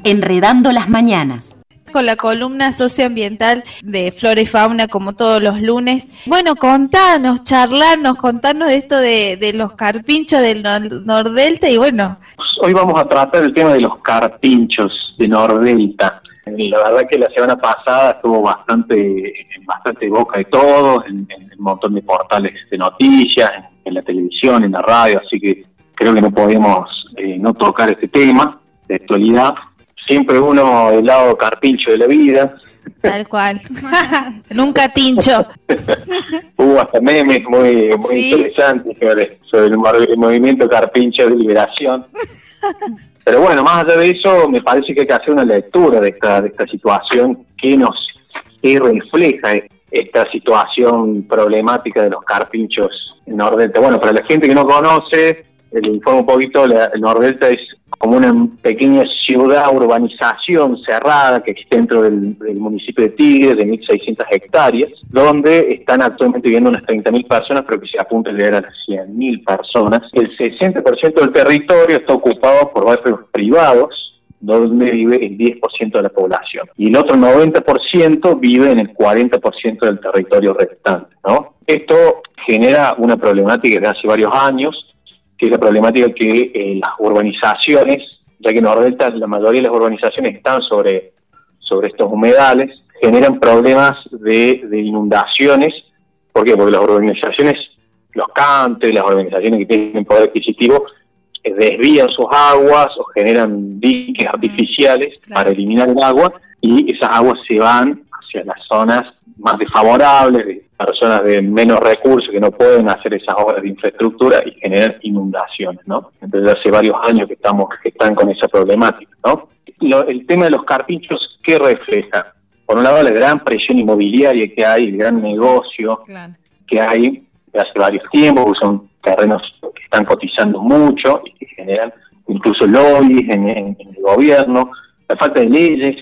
Enredando las mañanas. Con la columna socioambiental de Flora y Fauna, como todos los lunes. Bueno, contanos de esto de los carpinchos del Nordelta y bueno. Hoy vamos a tratar el tema de los carpinchos de Nordelta. La verdad que la semana pasada estuvo bastante boca de todos, en un montón de portales de noticias, en la televisión, en la radio, así que creo que no podíamos no tocar este tema de actualidad. Siempre uno del lado carpincho de la vida. Tal cual. Nunca tincho. Hubo hasta memes muy ¿Sí? interesantes sobre el movimiento carpincho de liberación. Pero bueno, más allá de eso, me parece que hay que hacer una lectura de esta situación que refleja esta situación problemática de los carpinchos en Nordelta. Bueno, para la gente que no conoce, les informo un poquito, el Nordelta es como una pequeña ciudad, urbanización cerrada que existe dentro del municipio de Tigre, de 1.600 hectáreas, donde están actualmente viviendo unas 30.000 personas, pero que se apunta a llegar a las 100.000 personas. El 60% del territorio está ocupado por barrios privados, donde vive el 10% de la población. Y el otro 90% vive en el 40% del territorio restante, ¿no? Esto genera una problemática de hace varios años, que es la problemática que las urbanizaciones, ya que en Nordelta la mayoría de las urbanizaciones están sobre estos humedales, generan problemas de inundaciones. ¿Por qué? Porque las urbanizaciones, los cantes, las organizaciones que tienen poder adquisitivo, desvían sus aguas o generan diques artificiales para eliminar el agua, y esas aguas se van hacia las zonas más desfavorables, de personas de menos recursos que no pueden hacer esas obras de infraestructura y generan inundaciones, ¿no? Entonces hace varios años que están con esa problemática, ¿no? El tema de los carpinchos, ¿qué refleja? Por un lado, la gran presión inmobiliaria que hay, el gran negocio que hay de hace varios tiempos, que son terrenos que están cotizando mucho y que generan incluso lobbies en el gobierno, la falta de leyes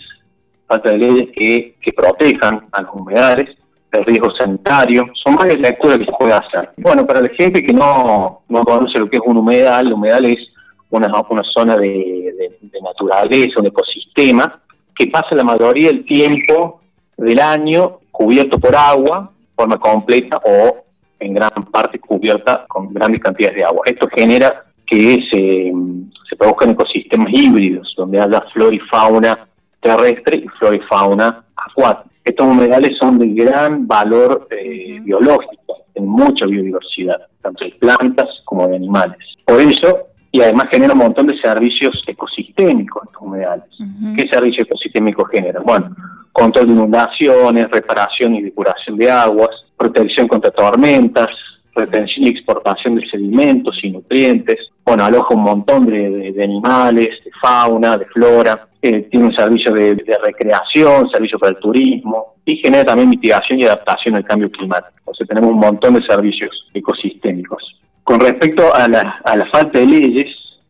que protejan a los humedales, el riesgo sanitario. Son varias lecturas que se puede hacer. Bueno, para la gente que no conoce lo que es un humedal, el humedal es una zona de naturaleza, un ecosistema que pasa la mayoría del tiempo del año cubierto por agua, de forma completa o en gran parte cubierta con grandes cantidades de agua. Esto genera que se produzcan ecosistemas híbridos, donde haya flora y fauna terrestre y flora y fauna acuática. Estos humedales son de gran valor biológico, en mucha biodiversidad, tanto de plantas como de animales. Por eso, y además genera un montón de servicios ecosistémicos estos humedales. ¿Qué servicios ecosistémicos generan? Bueno, control de inundaciones, reparación y depuración de aguas, protección contra tormentas, retención y exportación de sedimentos y nutrientes. Bueno, aloja un montón de animales, de fauna, de flora. Tiene un servicio de recreación, servicio para el turismo, y genera también mitigación y adaptación al cambio climático. O sea, tenemos un montón de servicios ecosistémicos. Con respecto a la falta de leyes,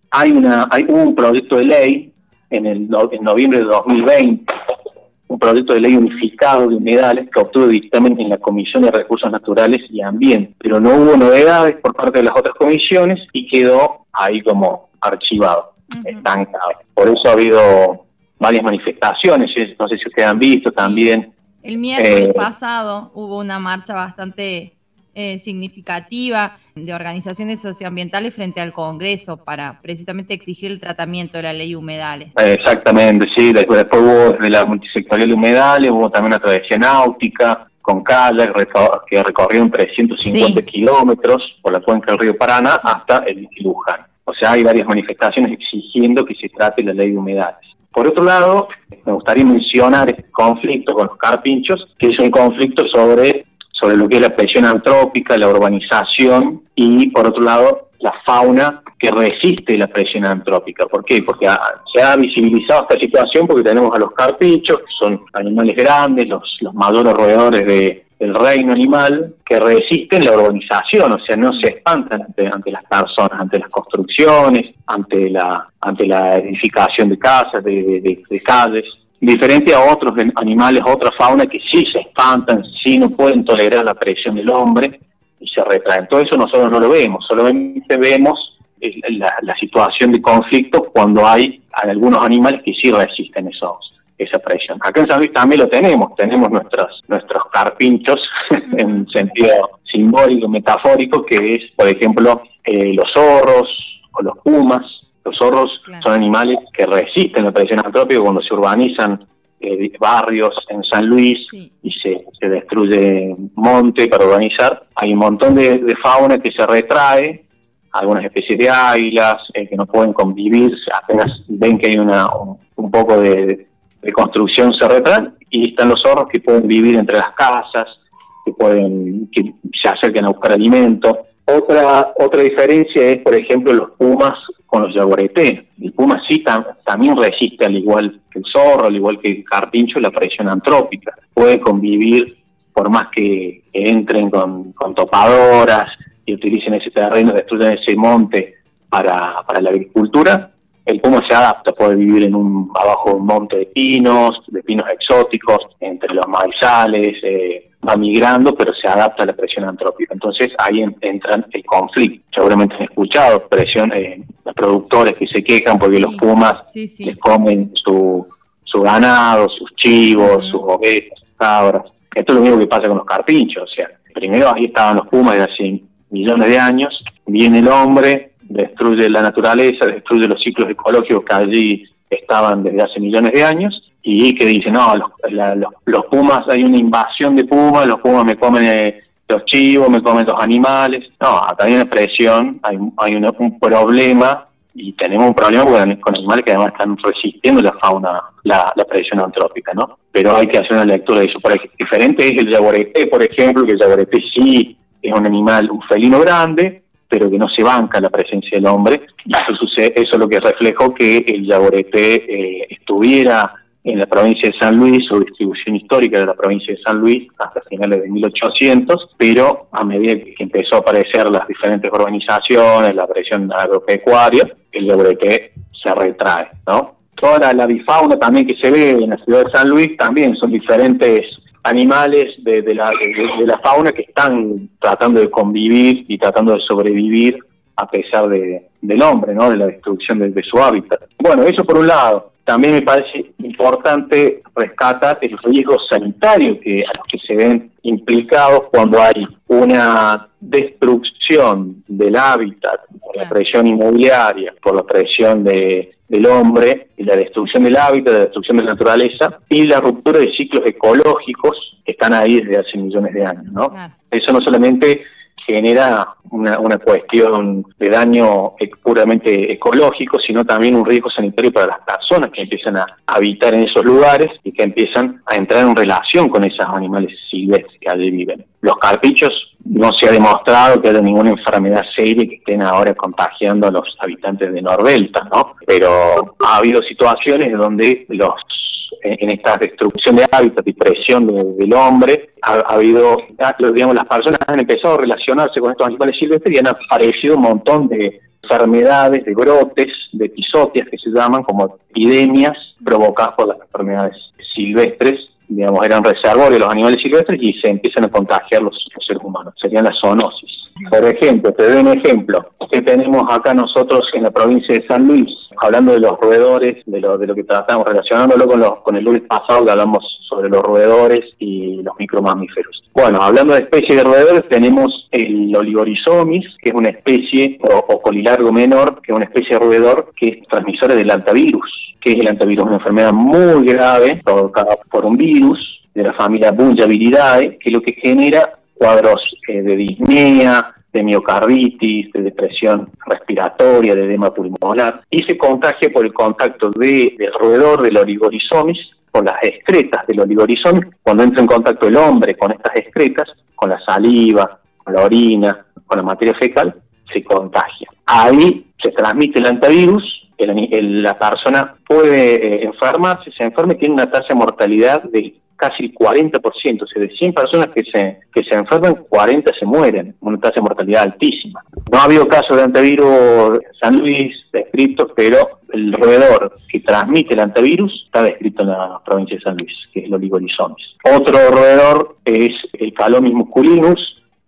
hubo un proyecto de ley en noviembre de 2020, un proyecto de ley unificado de humedales que obtuvo dictamen en la Comisión de Recursos Naturales y Ambiente, pero no hubo novedades por parte de las otras comisiones y quedó ahí como archivado, estancado. Por eso ha habido varias manifestaciones, no sé si ustedes han visto también. El miércoles pasado hubo una marcha bastante significativa de organizaciones socioambientales frente al Congreso para precisamente exigir el tratamiento de la ley de humedales. Exactamente, sí. Después hubo desde la multisectorial de humedales, hubo también una travesía náutica con kayak que recorrieron 350 kilómetros por la cuenca del río Paraná hasta el Luján. O sea, hay varias manifestaciones exigiendo que se trate la ley de humedales. Por otro lado, me gustaría mencionar este conflicto con los carpinchos, que es un conflicto sobre lo que es la presión antrópica, la urbanización, y por otro lado la fauna que resiste la presión antrópica. ¿Por qué? Porque se ha visibilizado esta situación porque tenemos a los carpinchos, que son animales grandes, los mayores roedores del reino animal, que resisten la urbanización, o sea, no se espantan ante las personas, ante las construcciones, ante la edificación de casas, de calles. Diferente a otros animales, otra fauna que sí se espantan, sí no pueden tolerar la presión del hombre y se retraen. Todo eso nosotros no lo vemos, solamente vemos la situación de conflicto cuando hay algunos animales que sí resisten esa presión. Acá en San Luis también lo tenemos nuestros carpinchos en sentido simbólico, metafórico, que es, por ejemplo, los zorros o los pumas. Los zorros son animales que resisten la presión antrópica cuando se urbanizan barrios en San Luis y se destruye monte para urbanizar. Hay un montón de fauna que se retrae, algunas especies de águilas que no pueden convivir, apenas ven que hay un poco de construcción se retraen, y están los zorros que pueden vivir entre las casas, que se acercan a buscar alimento. Otra diferencia es, por ejemplo, los pumas con los yaguareté. El puma sí también resiste, al igual que el zorro, al igual que el carpincho, la presión antrópica. Puede convivir, por más que entren con topadoras y utilicen ese terreno, destruyan ese monte para la agricultura. El puma se adapta, puede vivir abajo de un monte de pinos exóticos, entre los maizales, va migrando, pero se adapta a la presión antrópica. Entonces ahí entran el conflicto. Seguramente han escuchado los productores que se quejan porque los pumas les comen su ganado, sus chivos, sus ovejas, sus cabras. Esto es lo mismo que pasa con los carpinchos. O sea, primero ahí estaban los pumas desde hace millones de años, viene el hombre, destruye la naturaleza, destruye los ciclos ecológicos que allí estaban desde hace millones de años, y que dice, no, los pumas, hay una invasión de pumas, los pumas me comen los chivos, me comen los animales. No, acá hay una presión, hay un problema, y tenemos un problema con animales que además están resistiendo la fauna, la presión antrópica, ¿no? Pero hay que hacer una lectura de eso. Diferente es el yaguareté, por ejemplo, que el yaguareté sí es un animal, un felino grande, pero que no se banca la presencia del hombre. Y eso es lo que reflejó que el yaguareté estuviera en la provincia de San Luis, su distribución histórica de la provincia de San Luis, hasta finales de 1800, pero a medida que empezó a aparecer las diferentes urbanizaciones, la presión agropecuaria, el yaguareté se retrae, ¿no? Toda la bifauna también que se ve en la ciudad de San Luis también son diferentes animales de la fauna que están tratando de convivir y tratando de sobrevivir a pesar del hombre, ¿no? De la destrucción de su hábitat. Bueno, eso por un lado. También me parece importante rescatar el riesgo sanitario a los que se ven implicados cuando hay una destrucción del hábitat por la presión inmobiliaria, por la presión del hombre, y la destrucción del hábitat, la destrucción de la naturaleza, y la ruptura de ciclos ecológicos que están ahí desde hace millones de años, ¿no? Eso no solamente genera una cuestión de daño puramente ecológico, sino también un riesgo sanitario para las personas que empiezan a habitar en esos lugares y que empiezan a entrar en relación con esos animales silvestres que allí viven. Los carpinchos no se ha demostrado que haya ninguna enfermedad seria que estén ahora contagiando a los habitantes de Nordelta, ¿no? Pero ha habido situaciones donde en esta destrucción de hábitat y presión del hombre, digamos, las personas han empezado a relacionarse con estos animales silvestres y han aparecido un montón de enfermedades, de brotes, de episodias que se llaman como epidemias provocadas por las enfermedades silvestres. Digamos, eran reservorios los animales silvestres y se empiezan a contagiar los seres humanos. Serían las zoonosis. Por ejemplo, te doy un ejemplo que tenemos acá nosotros en la provincia de San Luis, hablando de los roedores, de lo que tratamos, relacionándolo con el lunes pasado que hablamos sobre los roedores y los micromamíferos. Bueno, hablando de especies de roedores, tenemos el Oligorizomis, que es una especie, o colilargo menor, que es una especie de roedor que es transmisora del hantavirus. ¿Qué es el hantavirus? Una enfermedad muy grave provocada por un virus de la familia Bulgaviridae, que lo que genera cuadros de disnea, de miocarditis, de depresión respiratoria, de edema pulmonar, y se contagia por el contacto del roedor del Oligorizomis con las excretas del Oligorizomis. Cuando entra en contacto el hombre con estas excretas, con la saliva, con la orina, con la materia fecal, se contagia. Ahí se transmite el hantavirus, la persona puede enfermarse, se enferma y tiene una tasa de mortalidad de casi el 40%, o sea, de 100 personas que se enferman, 40 se mueren, una tasa de mortalidad altísima. No ha habido casos de hantavirus en San Luis descritos, pero el roedor que transmite el hantavirus está descrito en la provincia de San Luis, que es el Oligorizomis. Otro roedor es el Calomys musculinus,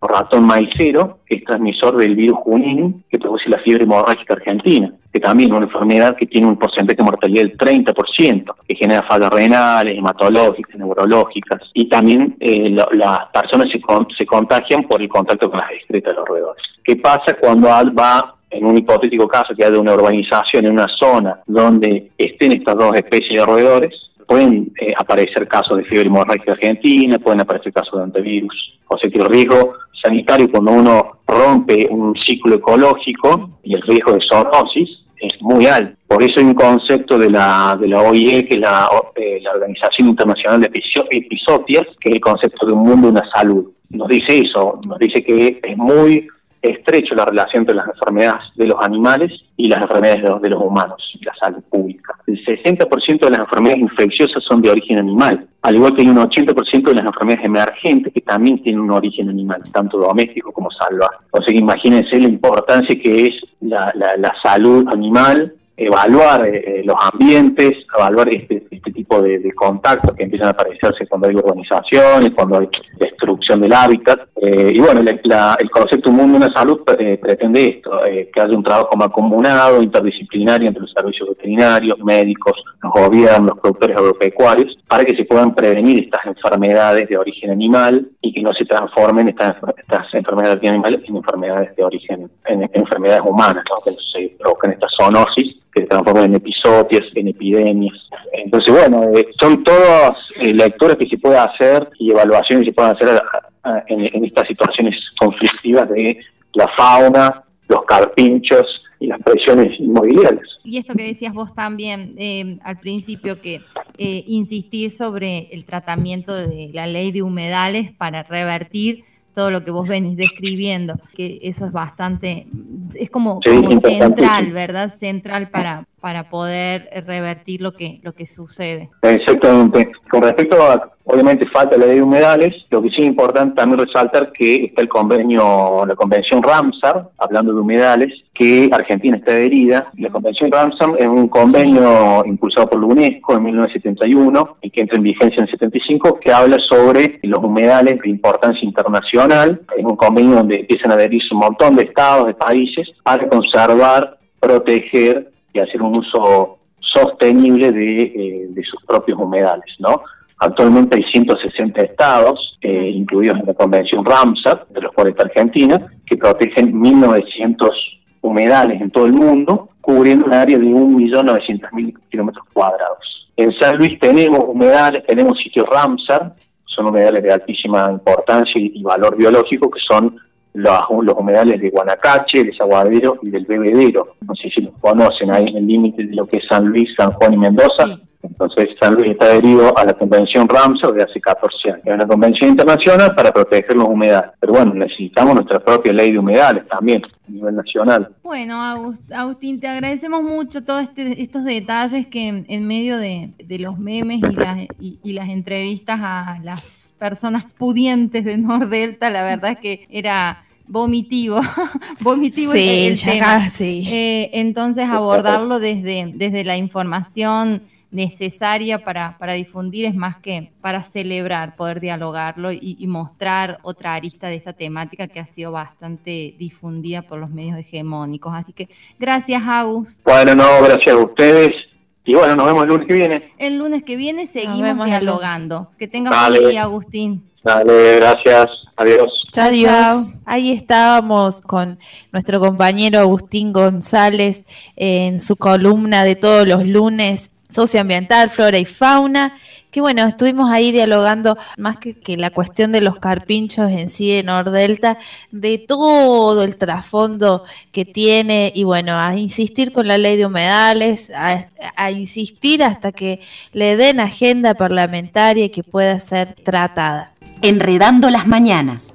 ratón maicero, que es transmisor del virus Junín, que produce la fiebre hemorrágica argentina, que también es una enfermedad que tiene un porcentaje de mortalidad del 30%, que genera fallas renales, hematológicas, neurológicas, y también las personas se contagian por el contacto con las excretas de los roedores. ¿Qué pasa cuando va, en un hipotético caso que haya una urbanización en una zona donde estén estas dos especies de roedores? Pueden aparecer casos de fiebre hemorrágica argentina, pueden aparecer casos de antivirus. O sea que el riesgo sanitario, cuando uno rompe un ciclo ecológico y el riesgo de zoonosis, es muy alto. Por eso hay un concepto de la OIE, que es la Organización Internacional de Epizotias, que es el concepto de un mundo, una salud. Nos dice eso, nos dice que es muy estrecho la relación entre las enfermedades de los animales y las enfermedades de los humanos, y la salud pública. El 60% de las enfermedades infecciosas son de origen animal, al igual que hay un 80% de las enfermedades emergentes que también tienen un origen animal, tanto doméstico como salvaje. O sea que imagínense la importancia que es la salud animal, evaluar los ambientes, evaluar este tipo de contactos que empiezan a aparecerse cuando hay urbanizaciones, cuando hay destrucción del hábitat. Y bueno, el concepto Mundo de la Salud pretende esto, que haya un trabajo mancomunado, interdisciplinario entre los servicios veterinarios, médicos, los gobiernos, los productores agropecuarios, para que se puedan prevenir estas enfermedades de origen animal y que no se transformen estas enfermedades animales en enfermedades de origen, en enfermedades humanas, ¿no? Que se provocan estas zoonosis, que se transforman en epizotias, en epidemias. Entonces, bueno, son todas lecturas que se pueden hacer y evaluaciones que se pueden hacer en estas situaciones conflictivas de la fauna, los carpinchos y las presiones inmobiliarias. Y esto que decías vos también al principio, que insistir sobre el tratamiento de la ley de humedales para revertir todo lo que vos venís describiendo, que eso es bastante, es como central, ¿verdad? Central para poder revertir lo que sucede. Exactamente. Con respecto a, obviamente, falta la ley de humedales, lo que sí es importante también resaltar que está la Convención Ramsar, hablando de humedales, que Argentina está adherida. La Convención Ramsar es un convenio impulsado por la UNESCO en 1971 y que entra en vigencia en 75, que habla sobre los humedales de importancia internacional. Es un convenio donde empiezan a adherirse un montón de estados, de países, para conservar, proteger y hacer un uso sostenible de sus propios humedales, ¿no? Actualmente hay 160 estados, incluidos en la Convención Ramsar, de los cuales está Argentina, que protegen 1.900 humedales en todo el mundo, cubriendo un área de 1.900.000 kilómetros cuadrados. En San Luis tenemos humedales, tenemos sitios Ramsar, son humedales de altísima importancia y valor biológico, que son los humedales de Guanacache, de Saguadero y del Bebedero. No sé si los conocen, ahí en el límite de lo que es San Luis, San Juan y Mendoza. Sí. Entonces San Luis está adherido a la Convención Ramsar de hace 14 años. Es una convención internacional para proteger los humedales. Pero bueno, necesitamos nuestra propia ley de humedales también, a nivel nacional. Bueno, Agustín, te agradecemos mucho todos estos detalles que en medio de los memes y las entrevistas a las personas pudientes de Nordelta, la verdad es que era vomitivo sí, el tema. Sí. Entonces abordarlo desde la información necesaria para difundir es más que para celebrar, poder dialogarlo y mostrar otra arista de esta temática que ha sido bastante difundida por los medios hegemónicos. Así que gracias, Agus. Bueno, no, gracias a ustedes. Y bueno, nos vemos el lunes que viene. El lunes que viene seguimos dialogando. Que tengas buen día, Agustín. Dale, gracias. Adiós. Adiós. Ahí estábamos con nuestro compañero Agustín González en su columna de todos los lunes, Socioambiental, Flora y Fauna, que bueno, estuvimos ahí dialogando más que la cuestión de los carpinchos en sí de Nordelta, de todo el trasfondo que tiene, y bueno, a insistir con la ley de humedales, a insistir hasta que le den agenda parlamentaria y que pueda ser tratada. Enredando las mañanas.